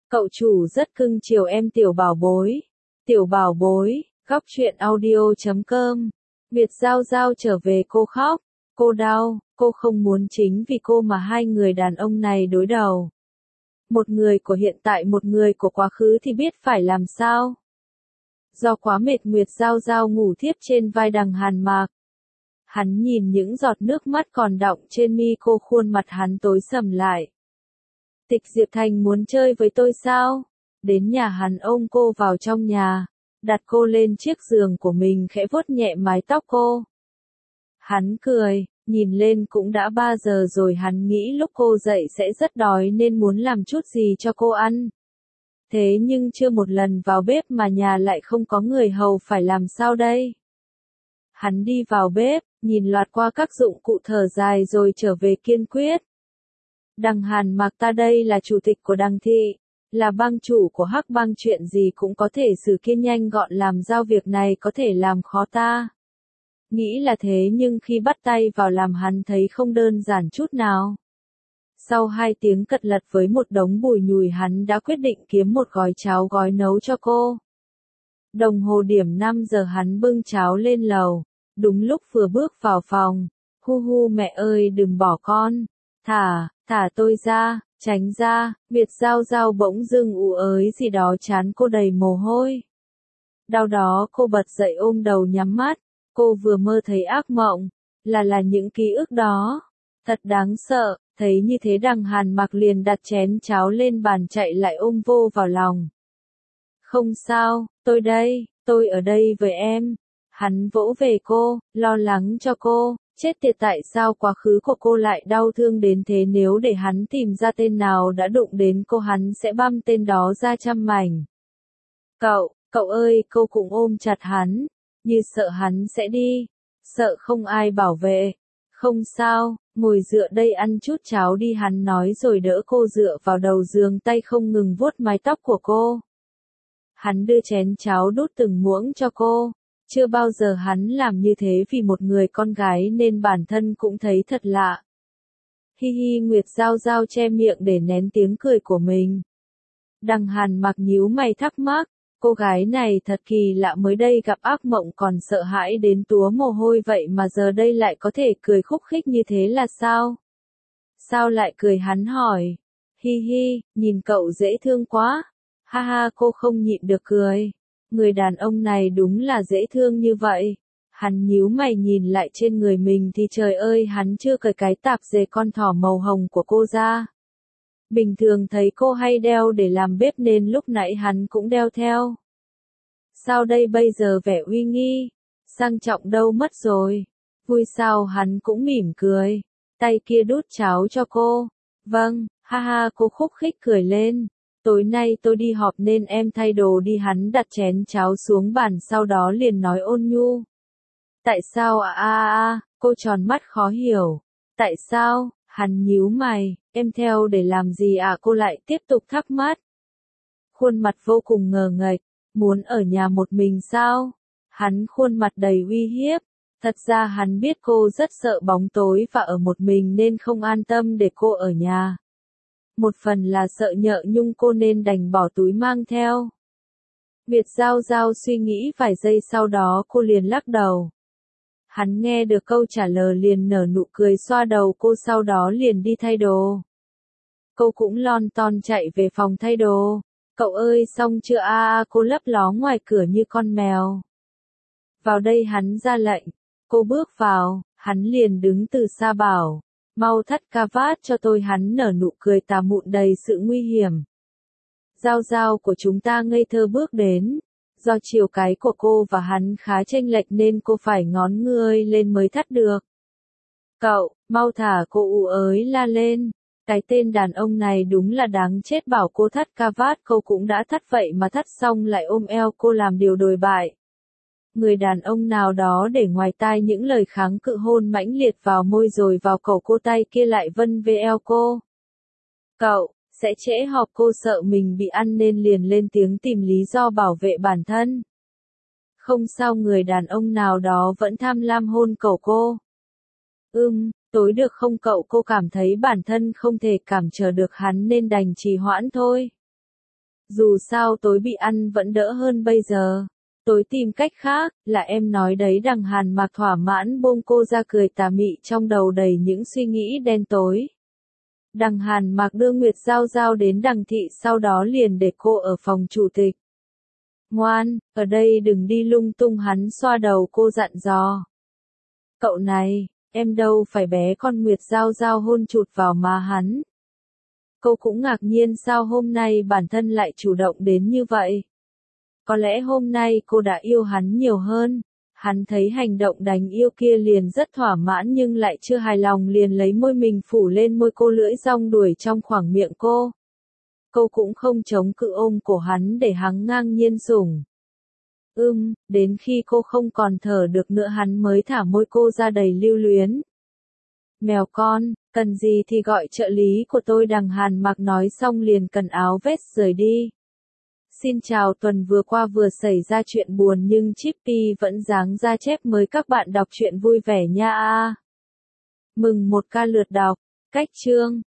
Cậu chủ rất cưng chiều em tiểu bảo bối. Tiểu bảo bối, góc truyện audio.com. Việt Giao Giao trở về cô khóc. Cô đau, cô không muốn chính vì cô mà hai người đàn ông này đối đầu. Một người của hiện tại một người của quá khứ thì biết phải làm sao. Do quá mệt Nguyệt Giao Giao ngủ thiếp trên vai Đằng Hàn Mạc. Hắn nhìn những giọt nước mắt còn đọng trên mi cô, khuôn mặt hắn tối sầm lại. Tịch Diệp Thành muốn chơi với tôi sao? Đến nhà hắn ôm cô vào trong nhà, đặt cô lên chiếc giường của mình khẽ vuốt nhẹ mái tóc cô. Hắn cười, nhìn lên cũng đã 3 giờ rồi, hắn nghĩ lúc cô dậy sẽ rất đói nên muốn làm chút gì cho cô ăn. Thế nhưng chưa một lần vào bếp mà nhà lại không có người hầu, phải làm sao đây? Hắn đi vào bếp, nhìn loạt qua các dụng cụ thở dài rồi trở về kiên quyết. Đằng Hàn Mạc, ta đây là chủ tịch của Đằng thị, là bang chủ của Hắc bang, chuyện gì cũng có thể xử kiên nhanh gọn, làm giao việc này có thể làm khó ta. Nghĩ là thế nhưng khi bắt tay vào làm hắn thấy không đơn giản chút nào. Sau 2 tiếng cật lật với một đống bùi nhùi, hắn đã quyết định kiếm một gói cháo gói nấu cho cô. Đồng hồ điểm 5 giờ hắn bưng cháo lên lầu, đúng lúc vừa bước vào phòng. Hu hu, mẹ ơi đừng bỏ con, thả tôi ra, tránh ra. Việt Giao Giao bỗng dưng ú ới gì đó, trán cô đầy mồ hôi. Đau đó cô bật dậy ôm đầu nhắm mắt, cô vừa mơ thấy ác mộng, là những ký ức đó. Thật đáng sợ, thấy như thế Đằng Hàn Mạc liền đặt chén cháo lên bàn chạy lại ôm vô vào lòng. Không sao, tôi đây, tôi ở đây với em. Hắn vỗ về cô, lo lắng cho cô. Chết tiệt, tại sao quá khứ của cô lại đau thương đến thế, nếu để hắn tìm ra tên nào đã đụng đến cô hắn sẽ băm tên đó ra trăm mảnh. Cậu ơi, cô cũng ôm chặt hắn, như sợ hắn sẽ đi, sợ không ai bảo vệ. Không sao, ngồi dựa đây ăn chút cháo đi, hắn nói rồi đỡ cô dựa vào đầu giường, tay không ngừng vuốt mái tóc của cô. Hắn đưa chén cháo đút từng muỗng cho cô. Chưa bao giờ hắn làm như thế vì một người con gái nên bản thân cũng thấy thật lạ. Hi hi, Nguyệt Giao Giao che miệng để nén tiếng cười của mình. Đằng Hàn Mạc nhíu mày thắc mắc, cô gái này thật kỳ lạ, mới đây gặp ác mộng còn sợ hãi đến túa mồ hôi vậy mà giờ đây lại có thể cười khúc khích như thế là sao? Sao lại cười? Hắn hỏi. Hi hi, nhìn cậu dễ thương quá. Ha ha, cô không nhịn được cười. Người đàn ông này đúng là dễ thương như vậy. Hắn nhíu mày nhìn lại trên người mình thì trời ơi, hắn chưa cởi cái tạp dề con thỏ màu hồng của cô ra. Bình thường thấy cô hay đeo để làm bếp nên lúc nãy hắn cũng đeo theo. Sao đây bây giờ vẻ uy nghi, sang trọng đâu mất rồi? Vui sao? Hắn cũng mỉm cười, tay kia đút cháo cho cô. Vâng, ha ha, cô khúc khích cười lên. Tối nay tôi đi họp nên em thay đồ đi. Hắn đặt chén cháo xuống bàn sau đó liền nói ôn nhu. Tại sao cô tròn mắt khó hiểu. Tại sao? Hắn nhíu mày, em theo để làm gì cô lại tiếp tục thắc mắc. Khuôn mặt vô cùng ngờ nghệch, muốn ở nhà một mình sao? Hắn khuôn mặt đầy uy hiếp. Thật ra hắn biết cô rất sợ bóng tối và ở một mình nên không an tâm để cô ở nhà. Một phần là sợ nhỡ nhung cô nên đành bỏ túi mang theo. Việt Giao Giao suy nghĩ vài giây sau đó cô liền lắc đầu. Hắn nghe được câu trả lời liền nở nụ cười xoa đầu cô, sau đó liền đi thay đồ. Cô cũng lon ton chạy về phòng thay đồ. Cậu ơi xong chưa? Cô lấp ló ngoài cửa như con mèo. Vào đây, hắn ra lệnh. Cô bước vào, hắn liền đứng từ xa bảo. Mau thắt cà vạt cho tôi. Hắn nở nụ cười tà mụn đầy sự nguy hiểm. Giao Giao của chúng ta ngây thơ bước đến. Do chiều cái của cô và hắn khá chênh lệch nên cô phải ngón ngươi lên mới thắt được. Cậu, mau thả cô, ù ới la lên. Cái tên đàn ông này đúng là đáng chết, bảo cô thắt cà vạt cô cũng đã thắt, vậy mà thắt xong lại ôm eo cô làm điều đồi bại. Người đàn ông nào đó để ngoài tai những lời kháng cự, hôn mãnh liệt vào môi rồi vào cổ cô, tay kia lại vân về eo cô. Cậu, sẽ trễ họp. Cô sợ mình bị ăn nên liền lên tiếng tìm lý do bảo vệ bản thân. Không sao, người đàn ông nào đó vẫn tham lam hôn cổ cô. Tối được không cậu? Cô cảm thấy bản thân không thể cảm trở được hắn nên đành trì hoãn thôi. Dù sao tối bị ăn vẫn đỡ hơn bây giờ. Tối tìm cách khác, là em nói đấy. Đằng Hàn Mạc thỏa mãn buông cô ra cười tà mị trong đầu đầy những suy nghĩ đen tối. Đằng Hàn Mạc đưa Nguyệt Giao Giao đến đằng thị sau đó liền để cô ở phòng chủ tịch. Ngoan, ở đây đừng đi lung tung, hắn xoa đầu cô dặn dò. Cậu này, em đâu phải bé con. Nguyệt Giao Giao hôn chụt vào má hắn. Cô cũng ngạc nhiên sao hôm nay bản thân lại chủ động đến như vậy. Có lẽ hôm nay cô đã yêu hắn nhiều hơn. Hắn thấy hành động đánh yêu kia liền rất thỏa mãn nhưng lại chưa hài lòng liền lấy môi mình phủ lên môi cô, lưỡi rong đuổi trong khoảng miệng cô. Cô cũng không chống cự ôm cổ hắn để hắn ngang nhiên sủng. Đến khi cô không còn thở được nữa hắn mới thả môi cô ra đầy lưu luyến. Mèo con, cần gì thì gọi trợ lý của tôi. Đằng Hàn Mạc nói xong liền cần áo vest rời đi. Xin chào, tuần vừa qua vừa xảy ra chuyện buồn nhưng Chippy vẫn dáng ra chép mới các bạn đọc truyện vui vẻ nha. Mừng 1K lượt đọc. Cách chương